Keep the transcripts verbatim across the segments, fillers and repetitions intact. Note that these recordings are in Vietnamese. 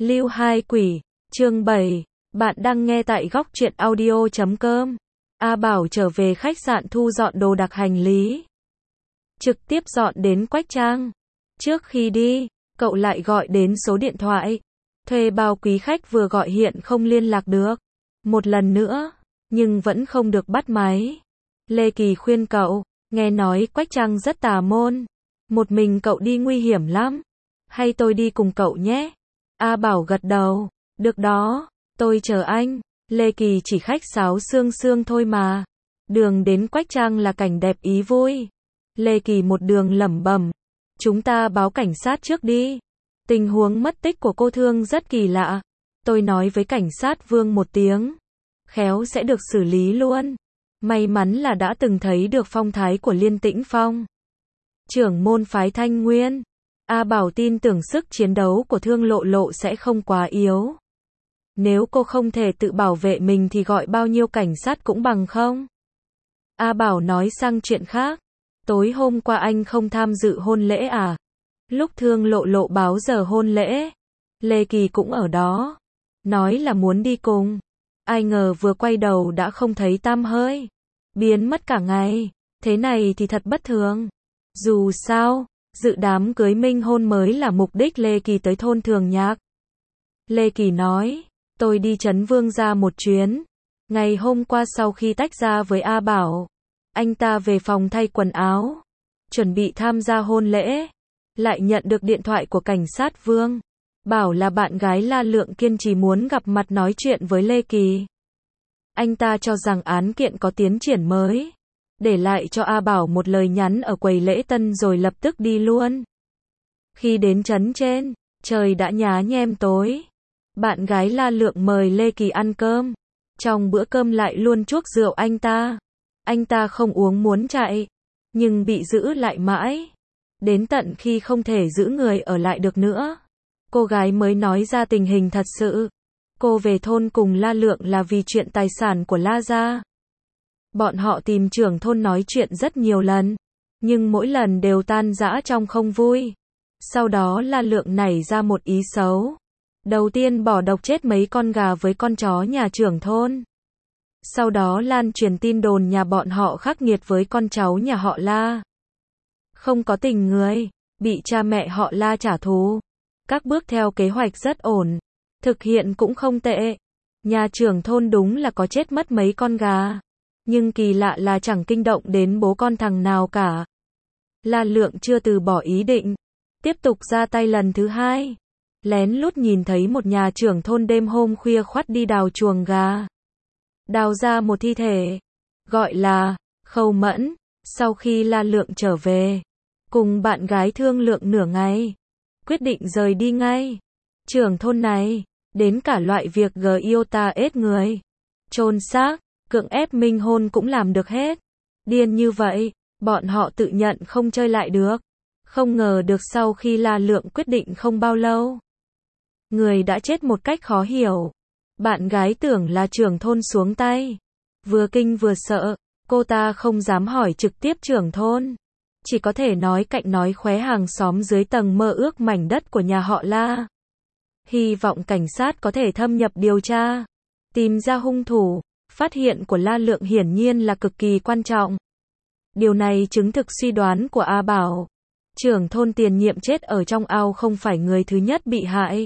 Lưu Hai Quỷ, chương bảy, bạn đang nghe tại góc truyện audio chấm com. A Bảo trở về khách sạn thu dọn đồ đạc hành lý. Trực tiếp dọn đến Quách Trang. Trước khi đi, cậu lại gọi đến số điện thoại. Thuê bao quý khách vừa gọi hiện không liên lạc được. Một lần nữa, nhưng vẫn không được bắt máy. Lê Kỳ khuyên cậu, nghe nói Quách Trang rất tà môn. Một mình cậu đi nguy hiểm lắm. Hay tôi đi cùng cậu nhé? A Bảo gật đầu, được đó, tôi chờ anh. Lê Kỳ chỉ khách sáo sương sương thôi mà. Đường đến Quách Trang là cảnh đẹp ý vui. Lê Kỳ một đường lẩm bẩm, chúng ta báo cảnh sát trước đi. Tình huống mất tích của cô Thương rất kỳ lạ. Tôi nói với cảnh sát Vương một tiếng, khéo sẽ được xử lý luôn. May mắn là đã từng thấy được phong thái của Liên Tĩnh Phong, trưởng môn phái Thanh Nguyên. A Bảo tin tưởng sức chiến đấu của Thương Lộ Lộ sẽ không quá yếu. Nếu cô không thể tự bảo vệ mình thì gọi bao nhiêu cảnh sát cũng bằng không. A Bảo nói sang chuyện khác. Tối hôm qua anh không tham dự hôn lễ à? Lúc Thương Lộ Lộ báo giờ hôn lễ, Lê Kỳ cũng ở đó. Nói là muốn đi cùng. Ai ngờ vừa quay đầu đã không thấy tăm hơi. Biến mất cả ngày. Thế này thì thật bất thường. Dù sao, dự đám cưới minh hôn mới là mục đích Lê Kỳ tới thôn Thường Nhạc. Lê Kỳ nói, tôi đi Trấn Vương ra một chuyến. Ngày hôm qua sau khi tách ra với A Bảo, anh ta về phòng thay quần áo, chuẩn bị tham gia hôn lễ. Lại nhận được điện thoại của cảnh sát Vương. Bảo là bạn gái La Lượng kiên trì muốn gặp mặt nói chuyện với Lê Kỳ. Anh ta cho rằng án kiện có tiến triển mới. Để lại cho A Bảo một lời nhắn ở quầy lễ tân rồi lập tức đi luôn. Khi đến trấn trên, trời đã nhá nhem tối. Bạn gái La Lượng mời Lê Kỳ ăn cơm. Trong bữa cơm lại luôn chuốc rượu anh ta. Anh ta không uống muốn chạy, nhưng bị giữ lại mãi. Đến tận khi không thể giữ người ở lại được nữa, cô gái mới nói ra tình hình thật sự. Cô về thôn cùng La Lượng là vì chuyện tài sản của La gia. Bọn họ tìm trưởng thôn nói chuyện rất nhiều lần, nhưng mỗi lần đều tan rã trong không vui. Sau đó La Lượng nảy ra một ý xấu. Đầu tiên bỏ độc chết mấy con gà với con chó nhà trưởng thôn. Sau đó lan truyền tin đồn nhà bọn họ khắc nghiệt với con cháu nhà họ La. Không có tình người, bị cha mẹ họ La trả thù. Các bước theo kế hoạch rất ổn, thực hiện cũng không tệ. Nhà trưởng thôn đúng là có chết mất mấy con gà, nhưng kỳ lạ là chẳng kinh động đến bố con thằng nào cả. La Lượng chưa từ bỏ ý định, tiếp tục ra tay lần thứ hai. Lén lút nhìn thấy một nhà trưởng thôn đêm hôm khuya khoắt đi đào chuồng gà. Đào ra một thi thể, gọi là Khâu Mẫn. Sau khi La Lượng trở về, cùng bạn gái thương lượng nửa ngày, quyết định rời đi ngay. Trưởng thôn này, đến cả loại việc gờ yêu ta ết người, chôn xác, cưỡng ép minh hôn cũng làm được hết. Điên như vậy, bọn họ tự nhận không chơi lại được. Không ngờ được sau khi La Lượng quyết định không bao lâu, người đã chết một cách khó hiểu. Bạn gái tưởng là trưởng thôn xuống tay. Vừa kinh vừa sợ, cô ta không dám hỏi trực tiếp trưởng thôn. Chỉ có thể nói cạnh nói khóe hàng xóm dưới tầng mơ ước mảnh đất của nhà họ La. Hy vọng cảnh sát có thể thâm nhập điều tra, tìm ra hung thủ. Phát hiện của La Lượng hiển nhiên là cực kỳ quan trọng. Điều này chứng thực suy đoán của A Bảo. Trưởng thôn tiền nhiệm chết ở trong ao không phải người thứ nhất bị hại.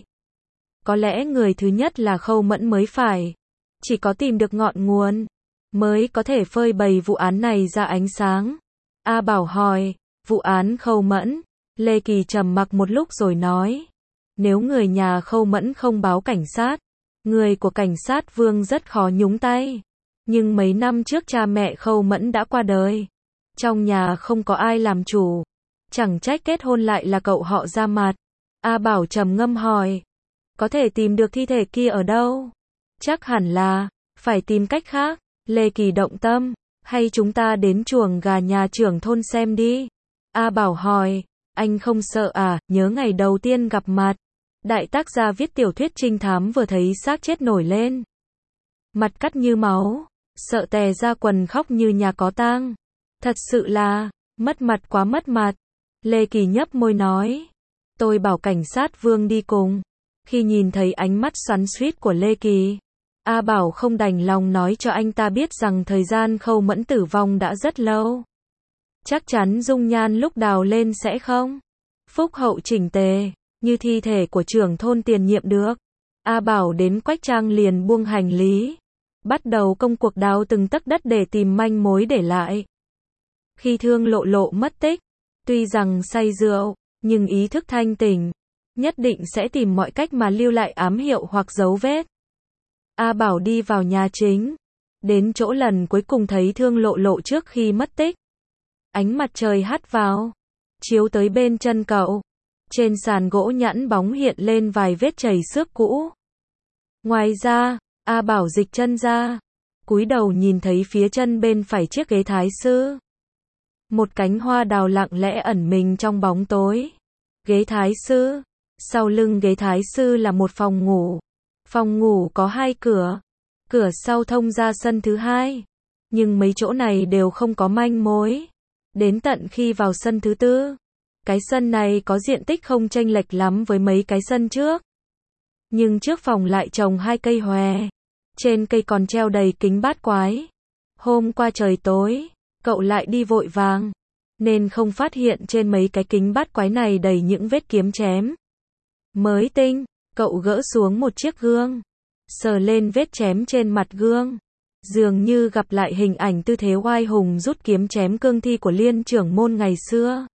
Có lẽ người thứ nhất là Khâu Mẫn mới phải. Chỉ có tìm được ngọn nguồn, mới có thể phơi bày vụ án này ra ánh sáng. A Bảo hỏi, vụ án Khâu Mẫn. Lê Kỳ trầm mặc một lúc rồi nói, nếu người nhà Khâu Mẫn không báo cảnh sát, người của cảnh sát Vương rất khó nhúng tay. Nhưng mấy năm trước cha mẹ Khâu Mẫn đã qua đời. Trong nhà không có ai làm chủ. Chẳng trách kết hôn lại là cậu họ ra mặt. A Bảo trầm ngâm hỏi, có thể tìm được thi thể kia ở đâu? Chắc hẳn là phải tìm cách khác. Lê Kỳ động tâm, hay chúng ta đến chuồng gà nhà trưởng thôn xem đi? A Bảo hỏi, anh không sợ à? Nhớ ngày đầu tiên gặp mặt, đại tác gia viết tiểu thuyết trinh thám vừa thấy xác chết nổi lên, mặt cắt như máu, sợ tè ra quần khóc như nhà có tang. Thật sự là mất mặt quá mất mặt. Lê Kỳ nhấp môi nói, tôi bảo cảnh sát Vương đi cùng. Khi nhìn thấy ánh mắt xoắn xuýt của Lê Kỳ, A Bảo không đành lòng nói cho anh ta biết rằng thời gian Khâu Mẫn tử vong đã rất lâu. Chắc chắn dung nhan lúc đào lên sẽ không phúc hậu chỉnh tề, như thi thể của trưởng thôn tiền nhiệm được. A Bảo đến Quách Trang liền buông hành lý, bắt đầu công cuộc đào từng tấc đất để tìm manh mối để lại. Khi Thương Lộ Lộ mất tích, tuy rằng say rượu, nhưng ý thức thanh tỉnh, nhất định sẽ tìm mọi cách mà lưu lại ám hiệu hoặc dấu vết. A Bảo đi vào nhà chính, đến chỗ lần cuối cùng thấy Thương Lộ Lộ trước khi mất tích. Ánh mặt trời hắt vào, chiếu tới bên chân cậu. Trên sàn gỗ nhẵn bóng hiện lên vài vết chảy xước cũ. Ngoài ra, A Bảo dịch chân ra, cúi đầu nhìn thấy phía chân bên phải chiếc ghế thái sư. Một cánh hoa đào lặng lẽ ẩn mình trong bóng tối. Ghế thái sư. Sau lưng ghế thái sư là một phòng ngủ. Phòng ngủ có hai cửa. Cửa sau thông ra sân thứ hai. Nhưng mấy chỗ này đều không có manh mối. Đến tận khi vào sân thứ tư. Cái sân này có diện tích không chênh lệch lắm với mấy cái sân trước. Nhưng trước phòng lại trồng hai cây hòe. Trên cây còn treo đầy kính bát quái. Hôm qua trời tối, cậu lại đi vội vàng, nên không phát hiện trên mấy cái kính bát quái này đầy những vết kiếm chém. Mới tinh, cậu gỡ xuống một chiếc gương, sờ lên vết chém trên mặt gương. Dường như gặp lại hình ảnh tư thế oai hùng rút kiếm chém cương thi của Liên trưởng môn ngày xưa.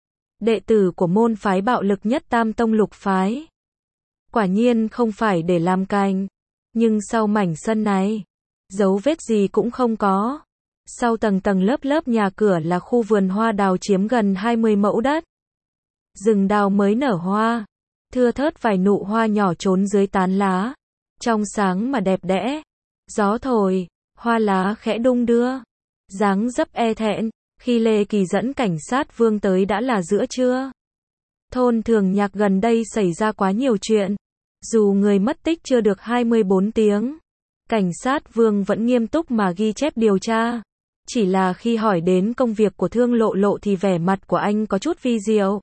Đệ tử của môn phái bạo lực nhất Tam Tông Lục phái. Quả nhiên không phải để làm cành. Nhưng sau mảnh sân này, dấu vết gì cũng không có. Sau tầng tầng lớp lớp nhà cửa là khu vườn hoa đào chiếm gần hai mươi mẫu đất. Rừng đào mới nở hoa, thưa thớt vài nụ hoa nhỏ trốn dưới tán lá, trong sáng mà đẹp đẽ. Gió thổi, hoa lá khẽ đung đưa, dáng dấp e thẹn. Khi Lê Kỳ dẫn cảnh sát Vương tới đã là giữa trưa. Thôn Thường Nhạc gần đây xảy ra quá nhiều chuyện. Dù người mất tích chưa được hai mươi bốn tiếng, cảnh sát Vương vẫn nghiêm túc mà ghi chép điều tra. Chỉ là khi hỏi đến công việc của Thương Lộ Lộ thì vẻ mặt của anh có chút vi diệu.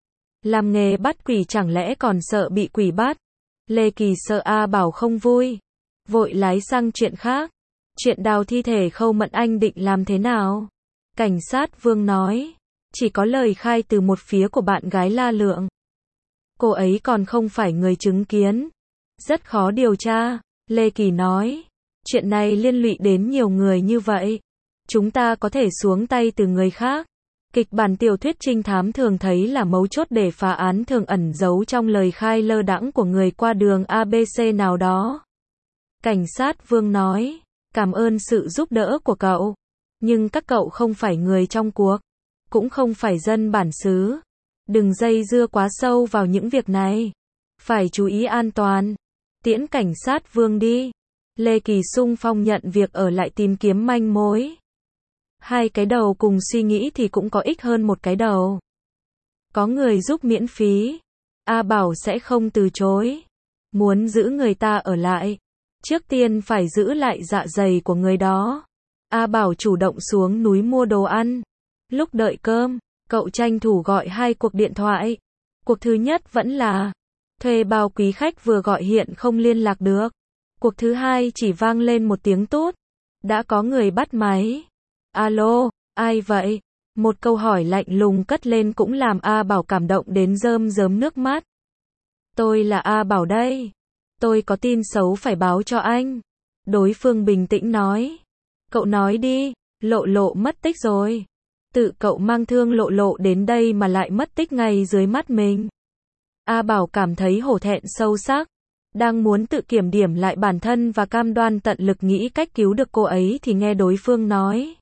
Làm nghề bắt quỷ chẳng lẽ còn sợ bị quỷ bắt? Lê Kỳ sợ A Bảo không vui, vội lái sang chuyện khác. Chuyện đào thi thể Khâu Mẫn anh định làm thế nào? Cảnh sát Vương nói, chỉ có lời khai từ một phía của bạn gái La Lượng. Cô ấy còn không phải người chứng kiến, rất khó điều tra. Lê Kỳ nói, chuyện này liên lụy đến nhiều người như vậy, chúng ta có thể xuống tay từ người khác. Kịch bản tiểu thuyết trinh thám thường thấy là mấu chốt để phá án thường ẩn giấu trong lời khai lơ đãng của người qua đường a bê xê nào đó. Cảnh sát Vương nói, cảm ơn sự giúp đỡ của cậu, nhưng các cậu không phải người trong cuộc, cũng không phải dân bản xứ. Đừng dây dưa quá sâu vào những việc này, phải chú ý an toàn. Tiễn cảnh sát Vương đi. Lê Kỳ sung phong nhận việc ở lại tìm kiếm manh mối. Hai cái đầu cùng suy nghĩ thì cũng có ích hơn một cái đầu. Có người giúp miễn phí, A Bảo sẽ không từ chối. Muốn giữ người ta ở lại, trước tiên phải giữ lại dạ dày của người đó. A Bảo chủ động xuống núi mua đồ ăn. Lúc đợi cơm, cậu tranh thủ gọi hai cuộc điện thoại. Cuộc thứ nhất vẫn là thuê bao quý khách vừa gọi hiện không liên lạc được. Cuộc thứ hai chỉ vang lên một tiếng tút. Đã có người bắt máy. Alo, ai vậy? Một câu hỏi lạnh lùng cất lên cũng làm A Bảo cảm động đến rơm rớm nước mắt. Tôi là A Bảo đây. Tôi có tin xấu phải báo cho anh. Đối phương bình tĩnh nói. Cậu nói đi, Lộ Lộ mất tích rồi. Tự cậu mang Thương Lộ Lộ đến đây mà lại mất tích ngay dưới mắt mình. A Bảo cảm thấy hổ thẹn sâu sắc. Đang muốn tự kiểm điểm lại bản thân và cam đoan tận lực nghĩ cách cứu được cô ấy thì nghe đối phương nói.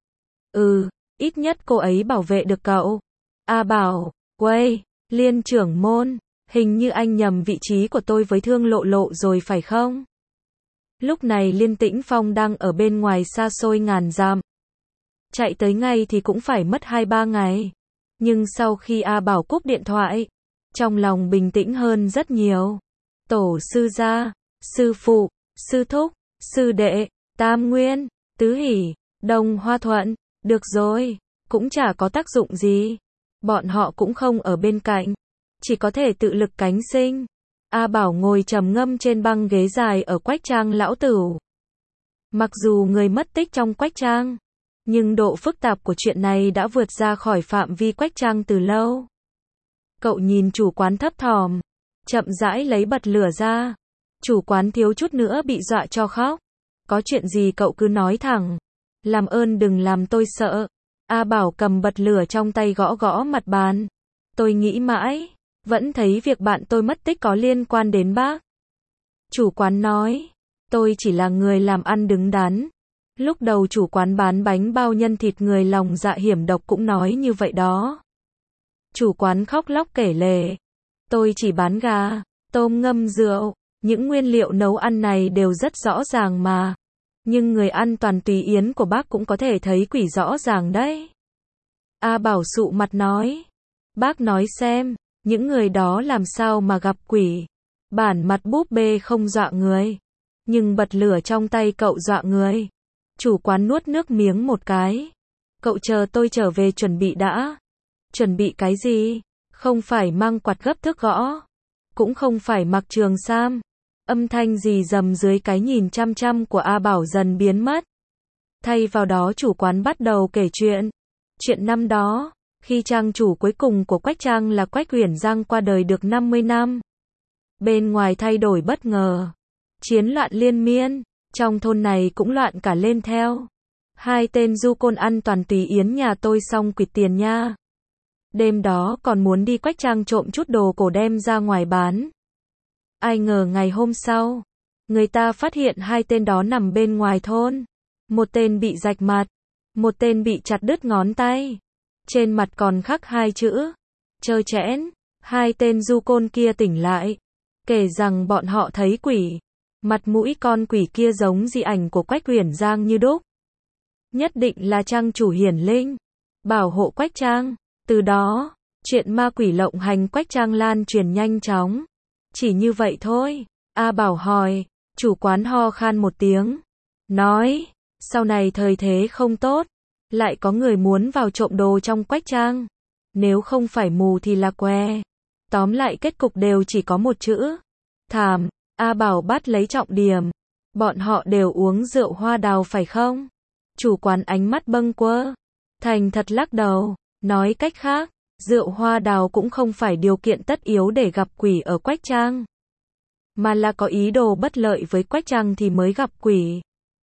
Ừ, ít nhất cô ấy bảo vệ được cậu. A Bảo, quay, Liên trưởng môn, hình như anh nhầm vị trí của tôi với Thương Lộ Lộ rồi phải không? Lúc này Liên Tĩnh Phong đang ở bên ngoài xa xôi ngàn dặm. Chạy tới ngay thì cũng phải mất hai ba ngày. Nhưng sau khi A Bảo cúp điện thoại, trong lòng bình tĩnh hơn rất nhiều. Tổ sư gia, sư phụ, sư thúc, sư đệ, tam nguyên, tứ hỷ, đồng hoa thuận, được rồi, cũng chả có tác dụng gì. Bọn họ cũng không ở bên cạnh, chỉ có thể tự lực cánh sinh. A Bảo ngồi trầm ngâm trên băng ghế dài ở Quách Trang lão tửu. Mặc dù người mất tích trong Quách Trang, nhưng độ phức tạp của chuyện này đã vượt ra khỏi phạm vi Quách Trang từ lâu. Cậu nhìn chủ quán thấp thỏm, chậm rãi lấy bật lửa ra. Chủ quán thiếu chút nữa bị dọa cho khóc. Có chuyện gì cậu cứ nói thẳng. Làm ơn đừng làm tôi sợ. A Bảo cầm bật lửa trong tay gõ gõ mặt bàn. Tôi nghĩ mãi, vẫn thấy việc bạn tôi mất tích có liên quan đến bác. Chủ quán nói, tôi chỉ là người làm ăn đứng đắn. Lúc đầu chủ quán bán bánh bao nhân thịt người lòng dạ hiểm độc cũng nói như vậy đó. Chủ quán khóc lóc kể lể. Tôi chỉ bán gà, tôm ngâm rượu. Những nguyên liệu nấu ăn này đều rất rõ ràng mà. Nhưng người ăn toàn tùy yến của bác cũng có thể thấy quỷ rõ ràng đấy. A Bảo sụ mặt nói. Bác nói xem, những người đó làm sao mà gặp quỷ. Bản mặt búp bê không dọa người. Nhưng bật lửa trong tay cậu dọa người. Chủ quán nuốt nước miếng một cái. Cậu chờ tôi trở về chuẩn bị đã. Chuẩn bị cái gì? Không phải mang quạt gấp thước gõ. Cũng không phải mặc trường sam. Âm thanh rì rầm dưới cái nhìn chăm chăm của A Bảo dần biến mất. Thay vào đó chủ quán bắt đầu kể chuyện. Chuyện năm đó, khi trang chủ cuối cùng của Quách Trang là Quách Uyển Giang qua đời được năm mươi năm. Bên ngoài thay đổi bất ngờ. Chiến loạn liên miên, trong thôn này cũng loạn cả lên theo. Hai tên du côn ăn toàn tùy yến nhà tôi xong quỵt tiền nha. Đêm đó còn muốn đi Quách Trang trộm chút đồ cổ đem ra ngoài bán. Ai ngờ ngày hôm sau, người ta phát hiện hai tên đó nằm bên ngoài thôn. Một tên bị rạch mặt, một tên bị chặt đứt ngón tay. Trên mặt còn khắc hai chữ, trơ trẽn. Hai tên du côn kia tỉnh lại, kể rằng bọn họ thấy quỷ. Mặt mũi con quỷ kia giống di ảnh của Quách Uyển Giang như đúc. Nhất định là trang chủ hiển linh, bảo hộ Quách Trang. Từ đó, chuyện ma quỷ lộng hành Quách Trang lan truyền nhanh chóng. Chỉ như vậy thôi. A Bảo hỏi, chủ quán ho khan một tiếng. Nói, sau này thời thế không tốt. Lại có người muốn vào trộm đồ trong Quách Trang. Nếu không phải mù thì là què. Tóm lại kết cục đều chỉ có một chữ. Thảm. A Bảo bắt lấy trọng điểm. Bọn họ đều uống rượu hoa đào phải không? Chủ quán ánh mắt bâng quơ. Thành thật lắc đầu. Nói cách khác, rượu hoa đào cũng không phải điều kiện tất yếu để gặp quỷ ở Quách Trang. Mà là có ý đồ bất lợi với Quách Trang thì mới gặp quỷ.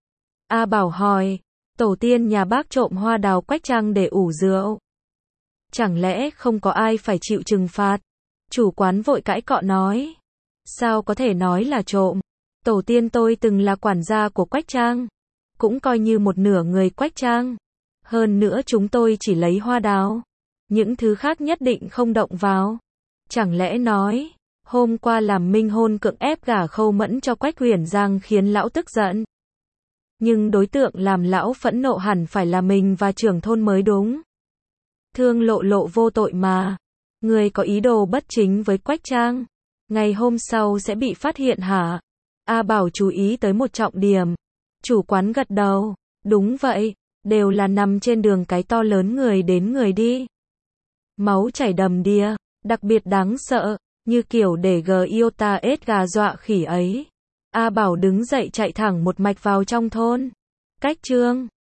A Bảo hỏi, tổ tiên nhà bác trộm hoa đào Quách Trang để ủ rượu. Chẳng lẽ không có ai phải chịu trừng phạt? Chủ quán vội cãi cọ nói. Sao có thể nói là trộm? Tổ tiên tôi từng là quản gia của Quách Trang. Cũng coi như một nửa người Quách Trang. Hơn nữa chúng tôi chỉ lấy hoa đào. Những thứ khác nhất định không động vào. Chẳng lẽ nói, hôm qua làm minh hôn cưỡng ép gả Khâu Mẫn cho Quách Uyển Giang khiến lão tức giận. Nhưng đối tượng làm lão phẫn nộ hẳn phải là mình và trưởng thôn mới đúng. Thương Lộ Lộ vô tội mà. Người có ý đồ bất chính với Quách Trang. Ngày hôm sau sẽ bị phát hiện hả? A Bảo chú ý tới một trọng điểm. Chủ quán gật đầu. Đúng vậy. Đều là nằm trên đường cái to lớn người đến người đi. Máu chảy đầm đìa. Đặc biệt đáng sợ. Như kiểu để g iota ết gà dọa khỉ ấy. A Bảo đứng dậy chạy thẳng một mạch vào trong thôn. Cách chương